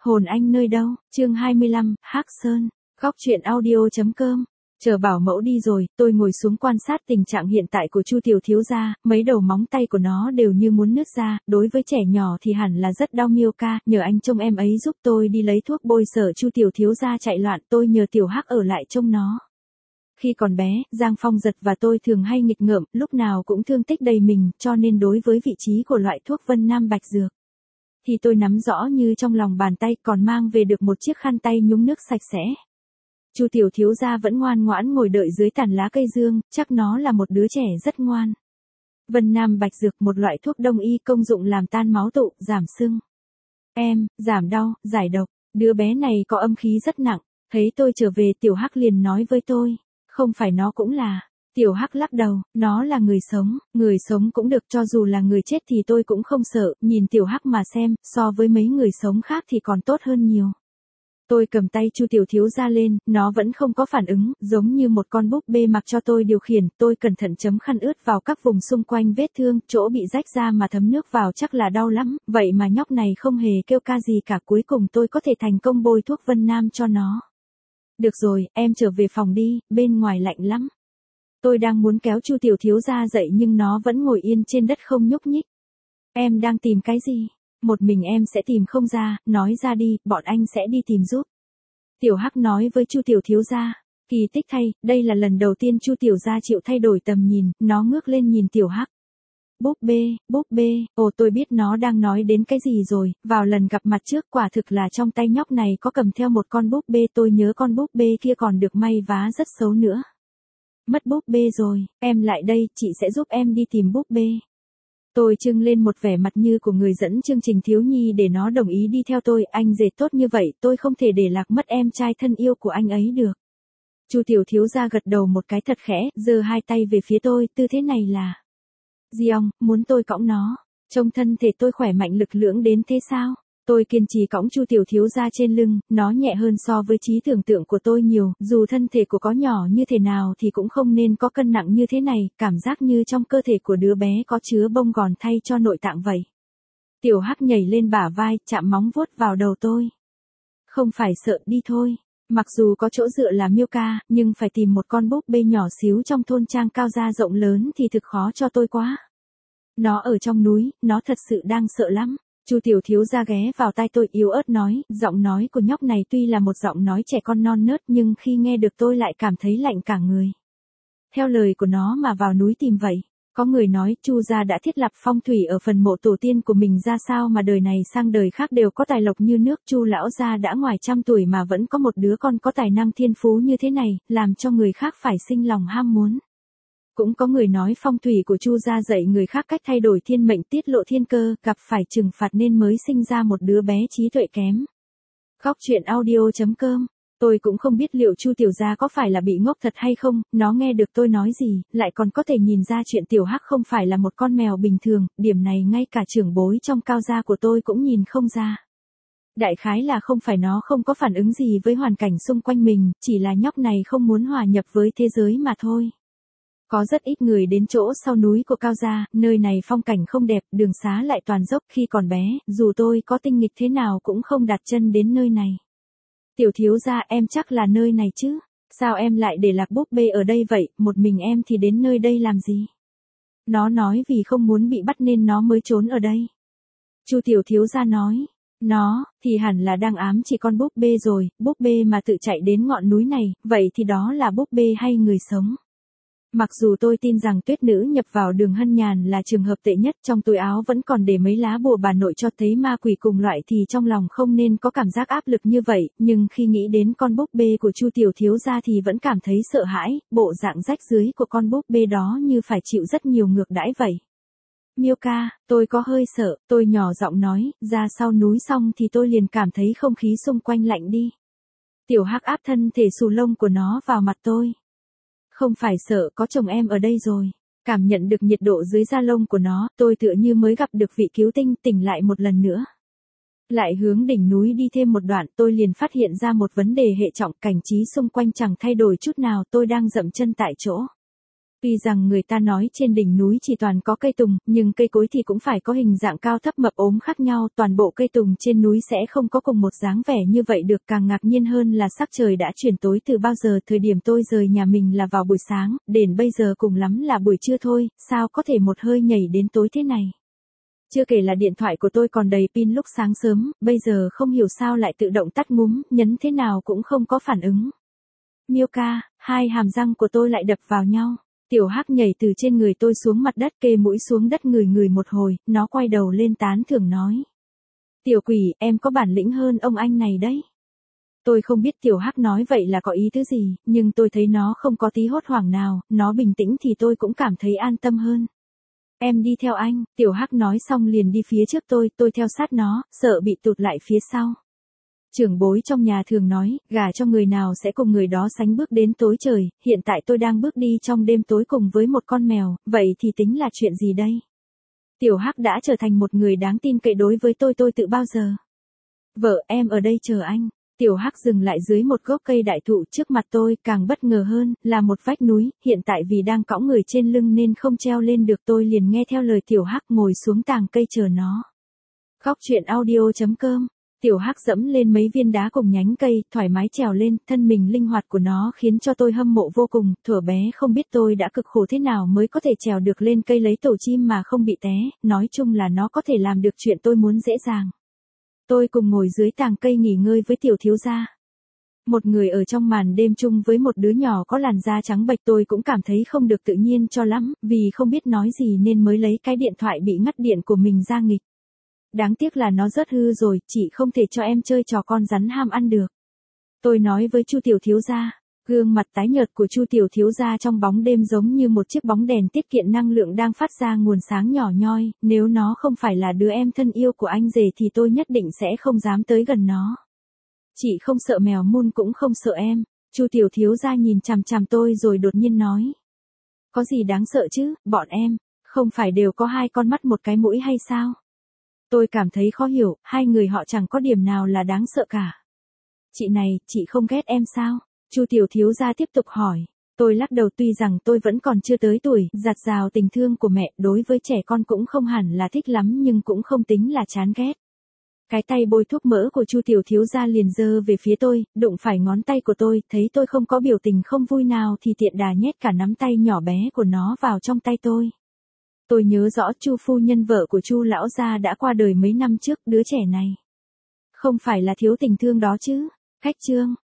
Hồn anh nơi đâu? Chương 25, Hắc Sơn. Góc truyện audio.com. Chờ bảo mẫu đi rồi, tôi ngồi xuống quan sát tình trạng hiện tại của Chu tiểu thiếu gia, mấy đầu móng tay của nó đều như muốn nứt ra, đối với trẻ nhỏ thì hẳn là rất đau. Miêu ca, nhờ anh trông em ấy giúp tôi đi lấy thuốc bôi. Sợ Chu tiểu thiếu gia chạy loạn, tôi nhờ Tiểu Hắc ở lại trông nó. Khi còn bé, Giang Phong Giật và tôi thường hay nghịch ngợm, lúc nào cũng thương tích đầy mình, cho nên đối với vị trí của loại thuốc Vân Nam Bạch Dược thì tôi nắm rõ như trong lòng bàn tay, còn mang về được một chiếc khăn tay nhúng nước sạch sẽ. Chu tiểu thiếu gia vẫn ngoan ngoãn ngồi đợi dưới tàn lá cây dương, chắc nó là một đứa trẻ rất ngoan. Vân Nam Bạch Dược, một loại thuốc đông y, công dụng làm tan máu tụ, giảm sưng, giảm đau, giải độc. Đứa bé này có âm khí rất nặng. Thấy tôi trở về, Tiểu Hắc liền nói với tôi, không phải nó cũng là. Tiểu Hắc lắc đầu, nó là người sống cũng được, cho dù là người chết thì tôi cũng không sợ. Nhìn Tiểu Hắc mà xem, so với mấy người sống khác thì còn tốt hơn nhiều. Tôi cầm tay Chu tiểu thiếu gia lên, nó vẫn không có phản ứng, giống như một con búp bê mặc cho tôi điều khiển. Tôi cẩn thận chấm khăn ướt vào các vùng xung quanh vết thương, chỗ bị rách ra mà thấm nước vào chắc là đau lắm, vậy mà nhóc này không hề kêu ca gì cả. Cuối cùng tôi có thể thành công bôi thuốc Vân Nam cho nó. Được rồi, em trở về phòng đi, bên ngoài lạnh lắm. Tôi đang muốn kéo Chu tiểu thiếu gia dậy nhưng nó vẫn ngồi yên trên đất không nhúc nhích. Em đang tìm cái gì? Một mình em sẽ tìm không ra, nói ra đi, bọn anh sẽ đi tìm giúp. Tiểu Hắc nói với Chu tiểu thiếu gia. Kỳ tích thay, đây là lần đầu tiên Chu tiểu gia chịu thay đổi tầm nhìn, nó ngước lên nhìn Tiểu Hắc. Búp bê, ồ, tôi biết nó đang nói đến cái gì rồi. Vào lần gặp mặt trước, quả thực là trong tay nhóc này có cầm theo một con búp bê. Tôi nhớ con búp bê kia còn được may vá rất xấu nữa. Mất búp bê rồi, em lại đây, chị sẽ giúp em đi tìm búp bê. Tôi trưng lên một vẻ mặt như của người dẫn chương trình thiếu nhi để nó đồng ý đi theo tôi. Anh rể tốt như vậy, tôi không thể để lạc mất em trai thân yêu của anh ấy được. Chu tiểu thiếu gia gật đầu một cái thật khẽ, giơ hai tay về phía tôi, tư thế này là Giong, muốn tôi cõng nó. Trông thân thể tôi khỏe mạnh lực lưỡng đến thế sao? Tôi kiên trì cõng Chu tiểu thiếu gia trên lưng, nó nhẹ hơn so với trí tưởng tượng của tôi nhiều, dù thân thể của có nhỏ như thế nào thì cũng không nên có cân nặng như thế này, cảm giác như trong cơ thể của đứa bé có chứa bông gòn thay cho nội tạng vậy. Tiểu Hắc nhảy lên bả vai, chạm móng vuốt vào đầu tôi. Không phải sợ, đi thôi. Mặc dù có chỗ dựa là Miêu ca, nhưng phải tìm một con búp bê nhỏ xíu trong thôn trang cao gia rộng lớn thì thực khó cho tôi quá. Nó ở trong núi, nó thật sự đang sợ lắm. Chu tiểu thiếu gia ghé vào tai tôi yếu ớt nói, giọng nói của nhóc này tuy là một giọng nói trẻ con non nớt nhưng khi nghe được tôi lại cảm thấy lạnh cả người. Theo lời của nó mà vào núi tìm vậy. Có người nói Chu gia đã thiết lập phong thủy ở phần mộ tổ tiên của mình ra sao mà đời này sang đời khác đều có tài lộc như nước. Chu lão gia đã ngoài trăm tuổi mà vẫn có một đứa con có tài năng thiên phú như thế này, làm cho người khác phải sinh lòng ham muốn. Cũng có người nói phong thủy của Chu gia dạy người khác cách thay đổi thiên mệnh, tiết lộ thiên cơ, gặp phải trừng phạt nên mới sinh ra một đứa bé trí tuệ kém. Góc truyện audio.com. Tôi cũng không biết liệu Chu tiểu gia có phải là bị ngốc thật hay không, nó nghe được tôi nói gì, lại còn có thể nhìn ra chuyện Tiểu Hắc không phải là một con mèo bình thường, điểm này ngay cả trưởng bối trong cao gia của tôi cũng nhìn không ra. Đại khái là không phải nó không có phản ứng gì với hoàn cảnh xung quanh mình, chỉ là nhóc này không muốn hòa nhập với thế giới mà thôi. Có rất ít người đến chỗ sau núi của cao gia, nơi này phong cảnh không đẹp, đường xá lại toàn dốc. Khi còn bé, dù tôi có tinh nghịch thế nào cũng không đặt chân đến nơi này. Tiểu thiếu gia, em chắc là nơi này chứ? Sao em lại để lạc búp bê ở đây vậy, một mình em thì đến nơi đây làm gì? Nó nói vì không muốn bị bắt nên nó mới trốn ở đây. Chu tiểu thiếu gia nói, nó thì hẳn là đang ám chỉ con búp bê rồi, búp bê mà tự chạy đến ngọn núi này, vậy thì đó là búp bê hay người sống? Mặc dù tôi tin rằng tuyết nữ nhập vào đường Hân Nhàn là trường hợp tệ nhất, trong túi áo vẫn còn để mấy lá bùa bà nội cho thấy ma quỷ cùng loại thì trong lòng không nên có cảm giác áp lực như vậy, nhưng khi nghĩ đến con búp bê của Chu tiểu thiếu gia thì vẫn cảm thấy sợ hãi, bộ dạng rách rưới của con búp bê đó như phải chịu rất nhiều ngược đãi vậy. Miêu ca, tôi có hơi sợ, tôi nhỏ giọng nói, ra sau núi xong thì tôi liền cảm thấy không khí xung quanh lạnh đi. Tiểu Hắc áp thân thể xù lông của nó vào mặt tôi. Không phải sợ, có chồng em ở đây rồi. Cảm nhận được nhiệt độ dưới da lông của nó, tôi tựa như mới gặp được vị cứu tinh, tỉnh lại một lần nữa. Lại hướng đỉnh núi đi thêm một đoạn, tôi liền phát hiện ra một vấn đề hệ trọng, cảnh trí xung quanh chẳng thay đổi chút nào, tôi đang dậm chân tại chỗ. Tuy rằng người ta nói trên đỉnh núi chỉ toàn có cây tùng, nhưng cây cối thì cũng phải có hình dạng cao thấp mập ốm khác nhau, toàn bộ cây tùng trên núi sẽ không có cùng một dáng vẻ như vậy được. Càng ngạc nhiên hơn là sắc trời đã chuyển tối từ bao giờ, thời điểm tôi rời nhà mình là vào buổi sáng, đến bây giờ cùng lắm là buổi trưa thôi, sao có thể một hơi nhảy đến tối thế này. Chưa kể là điện thoại của tôi còn đầy pin lúc sáng sớm, bây giờ không hiểu sao lại tự động tắt ngúm, nhấn thế nào cũng không có phản ứng. Miêu ca, hai hàm răng của tôi lại đập vào nhau. Tiểu Hắc nhảy từ trên người tôi xuống mặt đất, kê mũi xuống đất ngửi ngửi một hồi, nó quay đầu lên tán thưởng nói. Tiểu quỷ, em có bản lĩnh hơn ông anh này đấy. Tôi không biết Tiểu Hắc nói vậy là có ý tứ gì, nhưng tôi thấy nó không có tí hốt hoảng nào, nó bình tĩnh thì tôi cũng cảm thấy an tâm hơn. Em đi theo anh, Tiểu Hắc nói xong liền đi phía trước tôi theo sát nó, sợ bị tụt lại phía sau. Trưởng bối trong nhà thường nói, gả cho người nào sẽ cùng người đó sánh bước đến tối trời, hiện tại tôi đang bước đi trong đêm tối cùng với một con mèo, vậy thì tính là chuyện gì đây? Tiểu Hắc đã trở thành một người đáng tin cậy đối với tôi từ bao giờ? Vợ, em ở đây chờ anh. Tiểu Hắc dừng lại dưới một gốc cây đại thụ trước mặt tôi, càng bất ngờ hơn, là một vách núi, hiện tại vì đang cõng người trên lưng nên không treo lên được, tôi liền nghe theo lời Tiểu Hắc ngồi xuống tàng cây chờ nó. Góc truyện audio.com. Tiểu Hắc dẫm lên mấy viên đá cùng nhánh cây, thoải mái trèo lên, thân mình linh hoạt của nó khiến cho tôi hâm mộ vô cùng, thuở bé không biết tôi đã cực khổ thế nào mới có thể trèo được lên cây lấy tổ chim mà không bị té, nói chung là nó có thể làm được chuyện tôi muốn dễ dàng. Tôi cùng ngồi dưới tàng cây nghỉ ngơi với Tiểu thiếu gia. Một người ở trong màn đêm chung với một đứa nhỏ có làn da trắng bệch, tôi cũng cảm thấy không được tự nhiên cho lắm, vì không biết nói gì nên mới lấy cái điện thoại bị ngắt điện của mình ra nghịch. Đáng tiếc là nó rất hư rồi, chị không thể cho em chơi trò con rắn ham ăn được. Tôi nói với Chu Tiểu thiếu gia, gương mặt tái nhợt của Chu Tiểu thiếu gia trong bóng đêm giống như một chiếc bóng đèn tiết kiệm năng lượng đang phát ra nguồn sáng nhỏ nhoi, nếu nó không phải là đứa em thân yêu của anh rể thì tôi nhất định sẽ không dám tới gần nó. Chị không sợ mèo mun cũng không sợ em. Chu Tiểu thiếu gia nhìn chằm chằm tôi rồi đột nhiên nói. Có gì đáng sợ chứ, bọn em, không phải đều có hai con mắt một cái mũi hay sao? Tôi cảm thấy khó hiểu, hai người họ chẳng có điểm nào là đáng sợ cả. Chị này, chị không ghét em sao? Chu Tiểu thiếu gia tiếp tục hỏi. Tôi lắc đầu, tuy rằng tôi vẫn còn chưa tới tuổi dạt dào tình thương của mẹ, đối với trẻ con cũng không hẳn là thích lắm nhưng cũng không tính là chán ghét. Cái tay bôi thuốc mỡ của Chu Tiểu thiếu gia liền giơ về phía tôi, đụng phải ngón tay của tôi, thấy tôi không có biểu tình không vui nào thì tiện đà nhét cả nắm tay nhỏ bé của nó vào trong tay tôi. Tôi nhớ rõ Chu phu nhân vợ của Chu lão gia đã qua đời mấy năm trước, đứa trẻ này không phải là thiếu tình thương đó chứ? Khách chương.